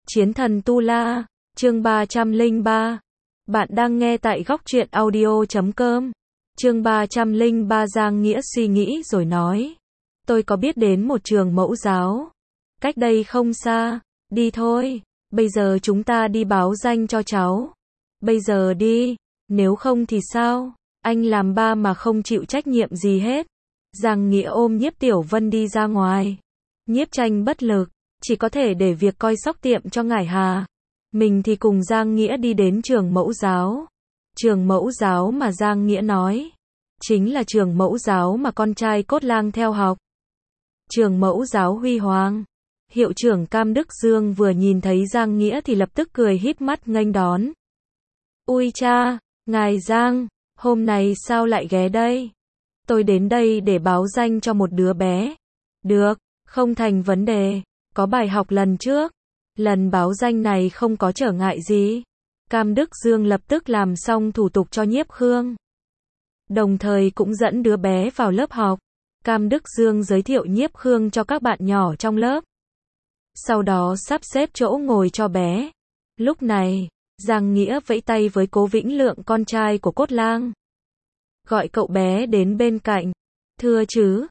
Chiến thần Tu La, chương 303. Bạn đang nghe tại góc truyện audio.com. Chương 303 Giang Nghĩa suy nghĩ rồi nói. Tôi có biết đến một trường mẫu giáo. Cách đây không xa. Đi thôi. Bây giờ chúng ta đi báo danh cho cháu. Bây giờ đi. Nếu không thì sao? Anh làm ba mà không chịu trách nhiệm gì hết. Giang Nghĩa ôm Nhiếp Tiểu Vân đi ra ngoài. Nhiếp Tranh bất lực, chỉ có thể để việc coi sóc tiệm cho ngải Hà. Mình thì cùng Giang Nghĩa đi đến trường mẫu giáo. Trường mẫu giáo mà Giang Nghĩa nói, chính là trường mẫu giáo mà con trai Cốt Lang theo học. Trường mẫu giáo Huy Hoàng. Hiệu trưởng Cam Đức Dương vừa nhìn thấy Giang Nghĩa thì lập tức cười híp mắt nghênh đón. Ui cha, ngài Giang, hôm nay sao lại ghé đây? Tôi đến đây để báo danh cho một đứa bé. Được, không thành vấn đề, có bài học lần trước. Lần báo danh này không có trở ngại gì. Cam Đức Dương lập tức làm xong thủ tục cho Nhiếp Khương. Đồng thời cũng dẫn đứa bé vào lớp học. Cam Đức Dương giới thiệu Nhiếp Khương cho các bạn nhỏ trong lớp. Sau đó sắp xếp chỗ ngồi cho bé. Lúc này, Giang Nghĩa vẫy tay với Cố Vĩnh Lượng con trai của Cốt Lang. Gọi cậu bé đến bên cạnh. Thưa chứ,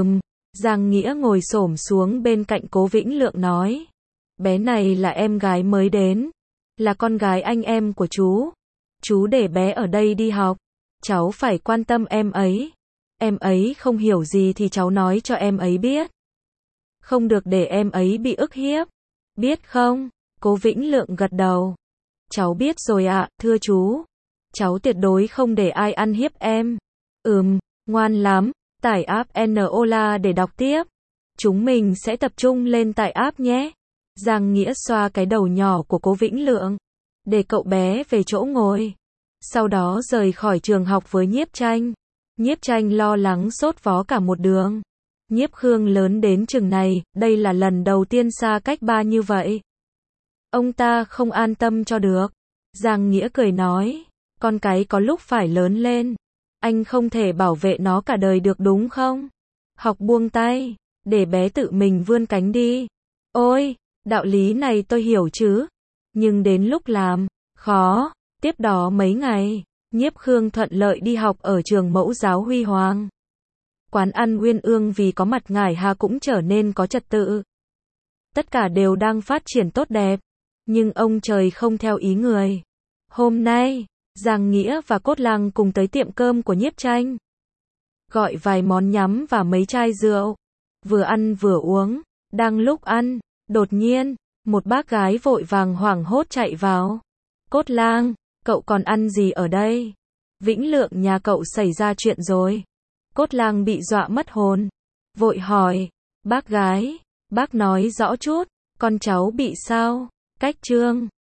Giang Nghĩa ngồi xổm xuống bên cạnh Cố Vĩnh Lượng nói. Bé này là em gái mới đến. Là con gái anh em của chú. Chú để bé ở đây đi học. Cháu phải quan tâm em ấy. Em ấy không hiểu gì thì cháu nói cho em ấy biết. Không được để em ấy bị ức hiếp. Biết không? Cố Vĩnh Lượng gật đầu. Cháu biết rồi ạ, thưa chú. Cháu tuyệt đối không để ai ăn hiếp em. Ngoan lắm. Tải app Nola để đọc tiếp. Chúng mình sẽ tập trung lên tải app nhé. Giang Nghĩa xoa cái đầu nhỏ của Cố Vĩnh Lượng. Để cậu bé về chỗ ngồi. Sau đó rời khỏi trường học với Nhiếp Tranh. Nhiếp Tranh lo lắng sốt vó cả một đường. Nhiếp Khương lớn đến chừng này, đây là lần đầu tiên xa cách ba như vậy. Ông ta không an tâm cho được. Giang Nghĩa cười nói. Con cái có lúc phải lớn lên. Anh không thể bảo vệ nó cả đời được đúng không? Học buông tay, để bé tự mình vươn cánh đi. Ôi, đạo lý này tôi hiểu chứ. Nhưng đến lúc làm, khó. Tiếp đó mấy ngày, Nhiếp Khương thuận lợi đi học ở trường mẫu giáo Huy Hoàng. Quán ăn Uyên Ương vì có mặt ngải Hà cũng trở nên có trật tự. Tất cả đều đang phát triển tốt đẹp. Nhưng ông trời không theo ý người. Hôm nay, Giang Nghĩa và Cốt Lang cùng tới tiệm cơm của Nhiếp Tranh. Gọi vài món nhắm và mấy chai rượu. Vừa ăn vừa uống. Đang lúc ăn, đột nhiên, một bác gái vội vàng hoảng hốt chạy vào. Cốt Lang, cậu còn ăn gì ở đây? Vĩnh Lượng nhà cậu xảy ra chuyện rồi. Cốt Lang bị dọa mất hồn. Vội hỏi, bác gái, bác nói rõ chút, con cháu bị sao? Cách Trương,